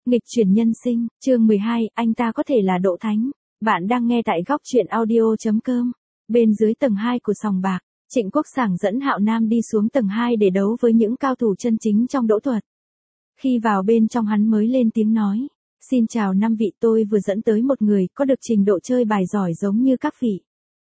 Nghịch chuyển nhân sinh, chương 12, anh ta có thể là Đỗ Thánh. Bạn đang nghe tại góc truyện audio.com. Bên dưới tầng 2 của sòng bạc, Trịnh Quốc Sảng dẫn Hạo Nam đi xuống tầng 2 để đấu với những cao thủ chân chính trong đỗ thuật. Khi vào bên trong hắn mới lên tiếng nói, xin chào năm vị, tôi vừa dẫn tới một người có được trình độ chơi bài giỏi giống như các vị.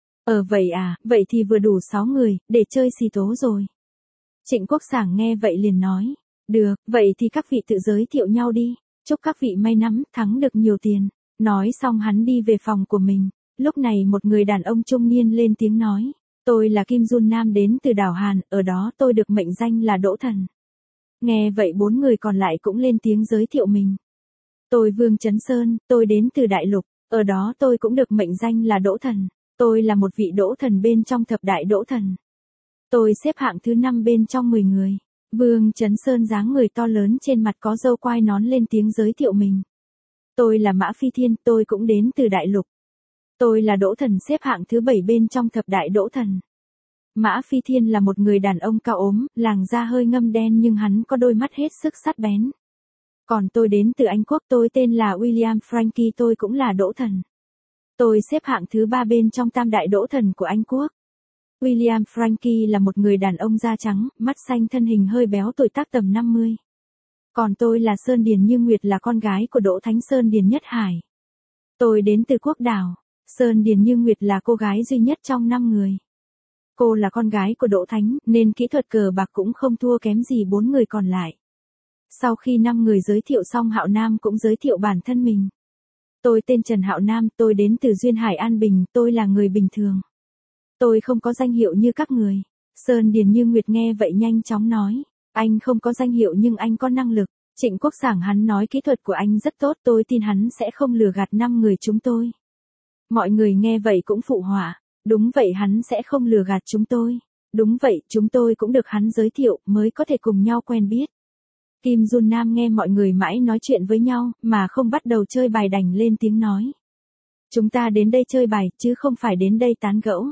Vậy à, vậy thì vừa đủ 6 người, để chơi xì tố rồi. Trịnh Quốc Sảng nghe vậy liền nói, được, vậy thì các vị tự giới thiệu nhau đi, chúc các vị may mắn, thắng được nhiều tiền. Nói xong hắn đi về phòng của mình, lúc này một người đàn ông trung niên lên tiếng nói, tôi là Kim Jun Nam đến từ đảo Hàn, ở đó tôi được mệnh danh là Đỗ Thần. Nghe vậy 4 người còn lại cũng lên tiếng giới thiệu mình. Tôi Vương Chấn Sơn, tôi đến từ Đại Lục, ở đó tôi cũng được mệnh danh là Đỗ Thần. Tôi là một vị Đỗ Thần bên trong thập đại Đỗ Thần. Tôi xếp hạng thứ 5 bên trong 10 người. Vương Chấn Sơn dáng người to lớn trên mặt có râu quai nón lên tiếng giới thiệu mình. Tôi là Mã Phi Thiên, tôi cũng đến từ Đại Lục. Tôi là Đỗ Thần xếp hạng thứ 7 bên trong thập đại Đỗ Thần. Mã Phi Thiên là một người đàn ông cao ốm, làn da hơi ngăm đen nhưng hắn có đôi mắt hết sức sắc bén. Còn tôi đến từ Anh Quốc, tôi tên là William Frankie, tôi cũng là Đỗ Thần. Tôi xếp hạng thứ 3 bên trong tam đại Đỗ Thần của Anh Quốc. William Frankie là một người đàn ông da trắng, mắt xanh, thân hình hơi béo, tuổi tác tầm 50. Còn tôi là Sơn Điền Như Nguyệt, là con gái của Đỗ Thánh Sơn Điền Nhất Hải. Tôi đến từ quốc đảo. Sơn Điền Như Nguyệt là cô gái duy nhất trong 5 người. Cô là con gái của Đỗ Thánh, nên kỹ thuật cờ bạc cũng không thua kém gì 4 người còn lại. Sau khi 5 người giới thiệu xong, Hạo Nam cũng giới thiệu bản thân mình. Tôi tên Trần Hạo Nam, tôi đến từ Duyên Hải An Bình, tôi là người bình thường. Tôi không có danh hiệu như các người. Sơn Điền Như Nguyệt nghe vậy nhanh chóng nói, anh không có danh hiệu nhưng anh có năng lực. Trịnh Quốc Sảng hắn nói kỹ thuật của anh rất tốt, tôi tin hắn sẽ không lừa gạt 5 người chúng tôi. Mọi người nghe vậy cũng phụ họa, đúng vậy, hắn sẽ không lừa gạt chúng tôi. Đúng vậy, chúng tôi cũng được hắn giới thiệu mới có thể cùng nhau quen biết. Kim Jun Nam nghe mọi người mãi nói chuyện với nhau mà không bắt đầu chơi bài, đành lên tiếng nói. Chúng ta đến đây chơi bài chứ không phải đến đây tán gẫu.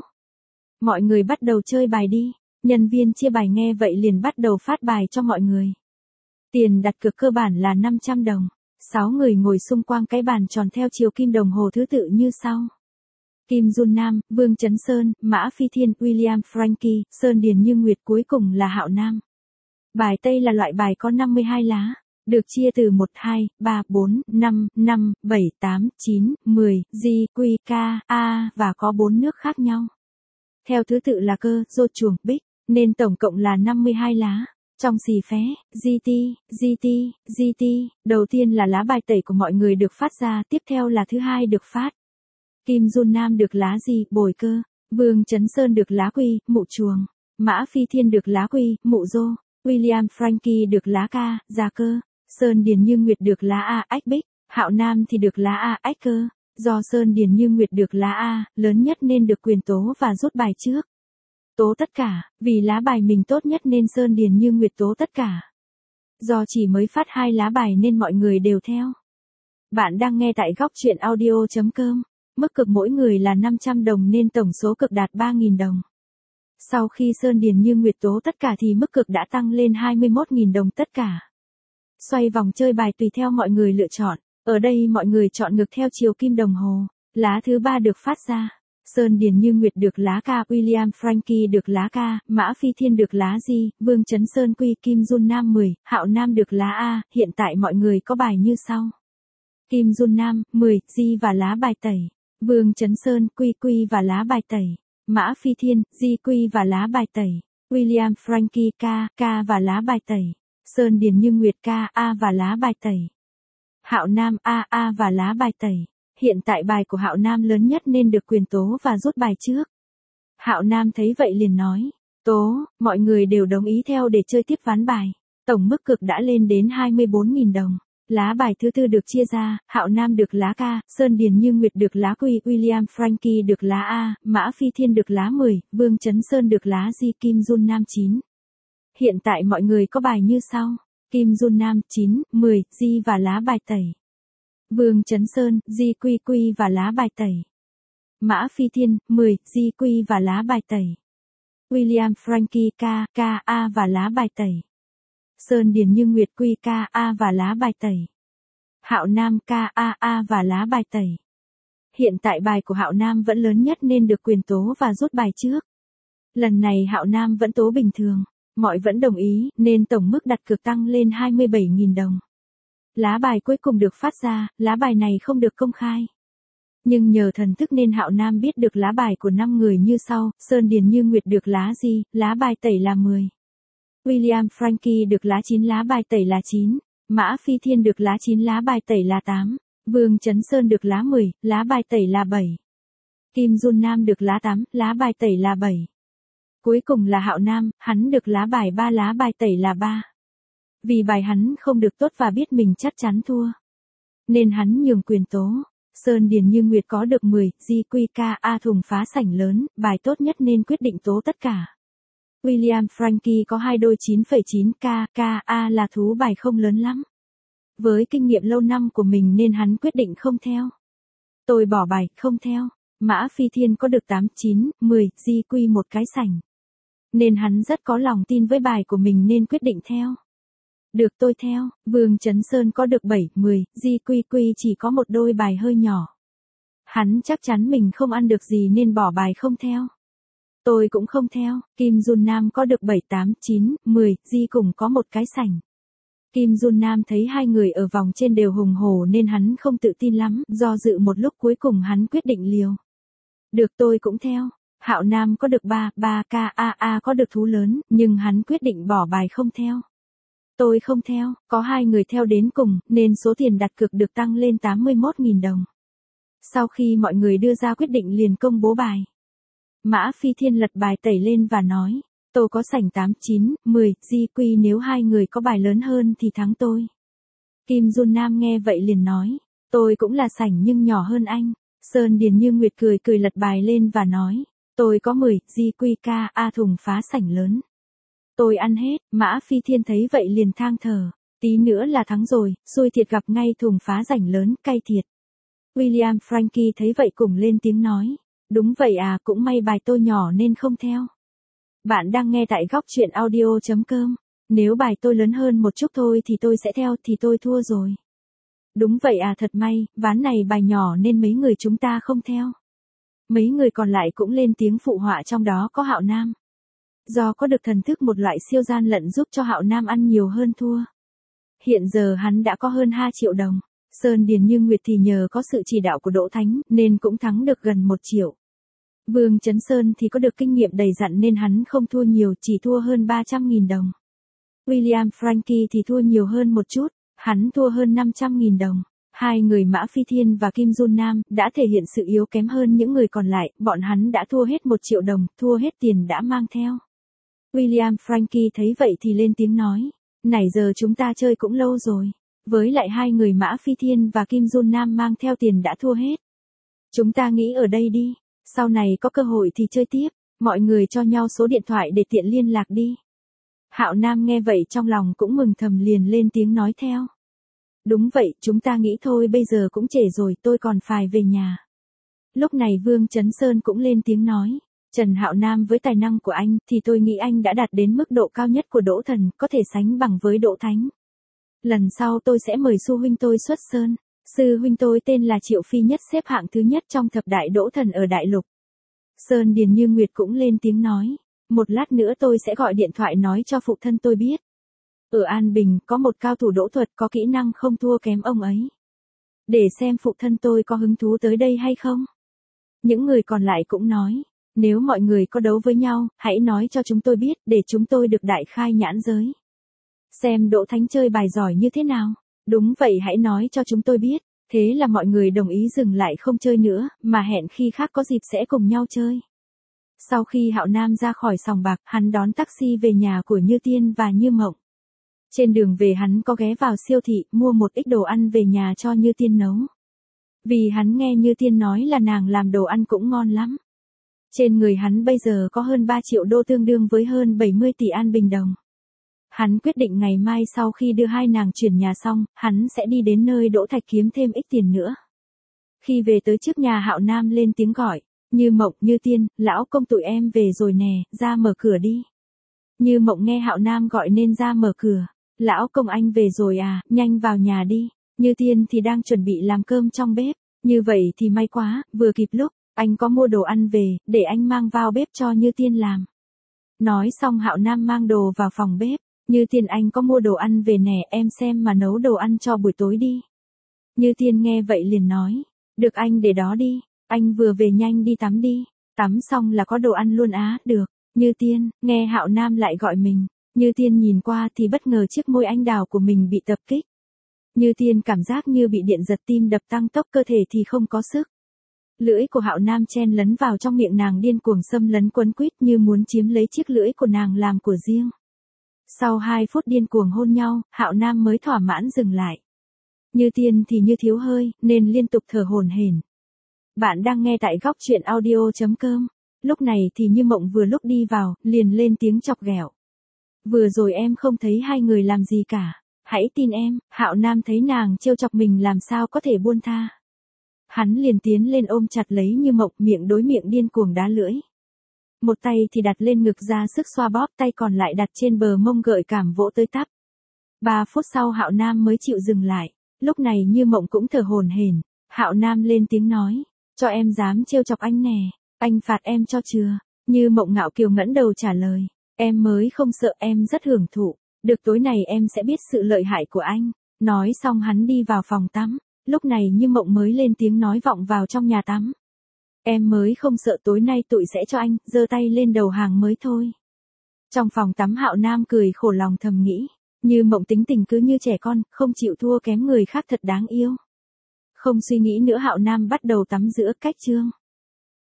Mọi người bắt đầu chơi bài đi. Nhân viên chia bài nghe vậy liền bắt đầu phát bài cho mọi người. Tiền đặt cược cơ bản là 500 đồng. 6 người ngồi xung quanh cái bàn tròn theo chiều kim đồng hồ thứ tự như sau. Kim Jun Nam, Vương Chấn Sơn, Mã Phi Thiên, William Frankie, Sơn Điền Như Nguyệt, cuối cùng là Hạo Nam. Bài Tây là loại bài có 52 lá, được chia từ 1, 2, 3, 4, 5, 5, 7, 8, 9, 10, G, Q, K, A và có 4 nước khác nhau. Theo thứ tự là cơ, rô, chuồng, bích, nên tổng cộng là 52 lá. Trong xì phé, GT, đầu tiên là lá bài tẩy của mọi người được phát ra, tiếp theo là thứ hai được phát. Kim Jun Nam được lá gì, bồi cơ, Vương Chấn Sơn được lá quy, mụ chuồng, Mã Phi Thiên được lá quy, mụ rô, William Frankie được lá ca, gia cơ, Sơn Điền Như Nguyệt được lá A, ách bích, Hạo Nam thì được lá A, ách cơ. Do Sơn Điền Như Nguyệt được lá A, lớn nhất nên được quyền tố và rút bài trước. Tố tất cả, vì lá bài mình tốt nhất nên Sơn Điền Như Nguyệt tố tất cả. Do chỉ mới phát 2 lá bài nên mọi người đều theo. Bạn đang nghe tại góc truyện audio.com. Mức cược mỗi người là 500 đồng nên tổng số cược đạt 3.000 đồng. Sau khi Sơn Điền Như Nguyệt tố tất cả thì mức cược đã tăng lên 21.000 đồng tất cả. Xoay vòng chơi bài tùy theo mọi người lựa chọn. Ở đây mọi người chọn ngược theo chiều kim đồng hồ. Lá thứ 3 được phát ra. Sơn Điền Như Nguyệt được lá ca, William Frankie được lá ca, Mã Phi Thiên được lá G, Vương Chấn Sơn Quy, Kim Jun Nam 10, Hạo Nam được lá A. Hiện tại mọi người có bài như sau. Kim Jun Nam, 10, G và lá bài tẩy. Vương Chấn Sơn, Quy và lá bài tẩy. Mã Phi Thiên, G, Quy và lá bài tẩy. William Frankie, K và lá bài tẩy. Sơn Điền Như Nguyệt, K, A và lá bài tẩy. Hạo Nam, A và lá bài tẩy. Hiện tại bài của Hạo Nam lớn nhất nên được quyền tố và rút bài trước. Hạo Nam thấy vậy liền nói, tố, mọi người đều đồng ý theo để chơi tiếp ván bài. Tổng mức cược đã lên đến 24.000 đồng. Lá bài thứ tư được chia ra, Hạo Nam được lá ca, Sơn Điền Như Nguyệt được lá quy, William Frankie được lá A, Mã Phi Thiên được lá 10, Vương Chấn Sơn được lá G, Kim Jun Nam 9. Hiện tại mọi người có bài như sau. Kim Jun Nam 9, 10, G và lá bài tẩy. Vương Chấn Sơn, G, Quy và lá bài tẩy. Mã Phi Thiên, 10, G, Quy và lá bài tẩy. William Frankie, K, A và lá bài tẩy. Sơn Điền Như Nguyệt, Quy, K, A và lá bài tẩy. Hạo Nam KAA và lá bài tẩy. Hiện tại bài của Hạo Nam vẫn lớn nhất nên được quyền tố và rút bài trước. Lần này Hạo Nam vẫn tố bình thường, mọi vẫn đồng ý nên tổng mức đặt cược tăng lên 27.000 đồng. Lá bài cuối cùng được phát ra, lá bài này không được công khai. Nhưng nhờ thần thức nên Hạo Nam biết được lá bài của 5 người như sau: Sơn Điền Như Nguyệt được lá gì, lá bài tẩy là 10. William Frankie được lá 9, lá bài tẩy là 9. Mã Phi Thiên được lá 9, lá bài tẩy là 8. Vương Chấn Sơn được lá 10, lá bài tẩy là 7. Kim Jun Nam được lá 8, lá bài tẩy là 7. Cuối cùng là Hạo Nam, hắn được lá bài 3, lá bài tẩy là 3. Vì bài hắn không được tốt và biết mình chắc chắn thua, nên hắn nhường quyền tố. Sơn Điền Như Nguyệt có được 10, GQKA thùng phá sảnh lớn, bài tốt nhất nên quyết định tố tất cả. William Frankie có 2 đôi 9,9K, KA là thú bài không lớn lắm. Với kinh nghiệm lâu năm của mình nên hắn quyết định không theo. Tôi bỏ bài, không theo. Mã Phi Thiên có được 8, 9, 10, GQ một cái sảnh. Nên hắn rất có lòng tin với bài của mình nên quyết định theo. Được, tôi theo. Vương Chấn Sơn có được 7, 10, GQ chỉ có một đôi bài hơi nhỏ. Hắn chắc chắn mình không ăn được gì nên bỏ bài không theo. Tôi cũng không theo. Kim Jun Nam có được 7, 8, 9, 10, G cùng có một cái sảnh. Kim Jun Nam thấy hai người ở vòng trên đều hùng hổ nên hắn không tự tin lắm, do dự một lúc cuối cùng hắn quyết định liều. Được, tôi cũng theo. Hạo Nam có được 3, 3KAA có được thú lớn, nhưng hắn quyết định bỏ bài không theo. Tôi không theo, có hai người theo đến cùng, nên số tiền đặt cược được tăng lên 81.000 đồng. Sau khi mọi người đưa ra quyết định liền công bố bài. Mã Phi Thiên lật bài tẩy lên và nói, tôi có sảnh 8, 9, 10, GQ nếu hai người có bài lớn hơn thì thắng tôi. Kim Jun Nam nghe vậy liền nói, tôi cũng là sảnh nhưng nhỏ hơn anh. Sơn Điền Như Nguyệt cười cười lật bài lên và nói, tôi có 10, GQKA thùng phá sảnh lớn. Tôi ăn hết. Mã Phi Thiên thấy vậy liền than thở, tí nữa là thắng rồi, xui thiệt gặp ngay thùng phá sảnh lớn, cay thiệt. William Frankie thấy vậy cùng lên tiếng nói, đúng vậy à, cũng may bài tôi nhỏ nên không theo. Bạn đang nghe tại góc truyện audio.com. Nếu bài tôi lớn hơn một chút thôi thì tôi sẽ theo, thì tôi thua rồi. Đúng vậy à, thật may, ván này bài nhỏ nên mấy người chúng ta không theo. Mấy người còn lại cũng lên tiếng phụ họa, trong đó có Hạo Nam. Do có được thần thức một loại siêu gian lận giúp cho Hạo Nam ăn nhiều hơn thua. Hiện giờ hắn đã có hơn 2 triệu đồng. Sơn Điền Như Nguyệt thì nhờ có sự chỉ đạo của Đỗ Thánh nên cũng thắng được gần 1 triệu. Vương Chấn Sơn thì có được kinh nghiệm đầy dặn nên hắn không thua nhiều, chỉ thua hơn 300.000 đồng. William Frankie thì thua nhiều hơn một chút, hắn thua hơn 500.000 đồng. Hai người Mã Phi Thiên và Kim Jun Nam đã thể hiện sự yếu kém hơn những người còn lại, bọn hắn đã thua hết 1 triệu đồng, thua hết tiền đã mang theo. William Frankie thấy vậy thì lên tiếng nói, nãy giờ chúng ta chơi cũng lâu rồi. Với lại hai người Mã Phi Thiên và Kim Jun Nam mang theo tiền đã thua hết. Chúng ta nghĩ ở đây đi, sau này có cơ hội thì chơi tiếp, mọi người cho nhau số điện thoại để tiện liên lạc đi. Hạo Nam nghe vậy trong lòng cũng mừng thầm liền lên tiếng nói theo. Đúng vậy, chúng ta nghĩ thôi, bây giờ cũng trễ rồi, tôi còn phải về nhà. Lúc này Vương Chấn Sơn cũng lên tiếng nói, Trần Hạo Nam với tài năng của anh thì tôi nghĩ anh đã đạt đến mức độ cao nhất của Đỗ Thần, có thể sánh bằng với Đỗ Thánh. Lần sau tôi sẽ mời sư huynh tôi xuất sơn. Sư huynh tôi tên là Triệu Phi Nhất, xếp hạng thứ nhất trong thập đại Đỗ Thần ở đại lục. Sơn Điền Như Nguyệt cũng lên tiếng nói, một lát nữa tôi sẽ gọi điện thoại nói cho phụ thân tôi biết. Ở An Bình có một cao thủ đỗ thuật có kỹ năng không thua kém ông ấy. Để xem phụ thân tôi có hứng thú tới đây hay không. Những người còn lại cũng nói, nếu mọi người có đấu với nhau, hãy nói cho chúng tôi biết để chúng tôi được đại khai nhãn giới. Xem Đỗ Thánh chơi bài giỏi như thế nào. Đúng vậy, hãy nói cho chúng tôi biết. Thế là mọi người đồng ý dừng lại không chơi nữa, mà hẹn khi khác có dịp sẽ cùng nhau chơi. Sau khi Hạo Nam ra khỏi sòng bạc, hắn đón taxi về nhà của Như Tiên và Như Mộng. Trên đường về hắn có ghé vào siêu thị, mua một ít đồ ăn về nhà cho Như Tiên nấu. Vì hắn nghe Như Tiên nói là nàng làm đồ ăn cũng ngon lắm. Trên người hắn bây giờ có hơn 3 triệu đô, tương đương với hơn 70 tỷ An Bình đồng. Hắn quyết định ngày mai sau khi đưa hai nàng chuyển nhà xong, hắn sẽ đi đến nơi Đỗ Thạch kiếm thêm ít tiền nữa. Khi về tới trước nhà, Hạo Nam lên tiếng gọi, Như Mộng, Như Tiên, lão công tụi em về rồi nè, ra mở cửa đi. Như Mộng nghe Hạo Nam gọi nên ra mở cửa. Lão công anh về rồi à, nhanh vào nhà đi. Như Tiên thì đang chuẩn bị làm cơm trong bếp, như vậy thì may quá, vừa kịp lúc, anh có mua đồ ăn về, để anh mang vào bếp cho Như Tiên làm. Nói xong Hạo Nam mang đồ vào phòng bếp, Như Tiên anh có mua đồ ăn về nè, em xem mà nấu đồ ăn cho buổi tối đi. Như Tiên nghe vậy liền nói, được anh để đó đi, anh vừa về nhanh đi tắm đi, tắm xong là có đồ ăn luôn á, được. Như Tiên, nghe Hạo Nam lại gọi mình, Như Tiên nhìn qua thì bất ngờ chiếc môi anh đào của mình bị tập kích. Như Tiên cảm giác như bị điện giật, tim đập tăng tốc, cơ thể thì không có sức. Lưỡi của Hạo Nam chen lấn vào trong miệng nàng, điên cuồng xâm lấn quấn quýt như muốn chiếm lấy chiếc lưỡi của nàng làm của riêng. Sau 2 phút điên cuồng hôn nhau, Hạo Nam mới thỏa mãn dừng lại. Như Tiên thì như thiếu hơi, nên liên tục thở hổn hển. Bạn đang nghe tại góc truyện audio.com. Lúc này thì Như Mộng vừa lúc đi vào, liền lên tiếng chọc ghẹo. Vừa rồi em không thấy hai người làm gì cả. Hãy tin em. Hạo Nam thấy nàng trêu chọc mình làm sao có thể buông tha. Hắn liền tiến lên ôm chặt lấy Như Mộng, miệng đối miệng điên cuồng đá lưỡi. Một tay thì đặt lên ngực ra sức xoa bóp, tay còn lại đặt trên bờ mông gợi cảm vỗ tới tấp. 3 phút sau Hạo Nam mới chịu dừng lại. Lúc này Như Mộng cũng thở hổn hển. Hạo Nam lên tiếng nói, cho em dám trêu chọc anh nè, anh phạt em cho chưa? Như Mộng ngạo kiều ngẩng đầu trả lời, em mới không sợ, em rất hưởng thụ, được tối này em sẽ biết sự lợi hại của anh. Nói xong hắn đi vào phòng tắm, lúc này Như Mộng mới lên tiếng nói vọng vào trong nhà tắm. Em mới không sợ, tối nay tụi sẽ cho anh, giơ tay lên đầu hàng mới thôi. Trong phòng tắm Hạo Nam cười khổ lòng thầm nghĩ, Như Mộng tính tình cứ như trẻ con, không chịu thua kém người khác, thật đáng yêu. Không suy nghĩ nữa Hạo Nam bắt đầu tắm giữa cách chương.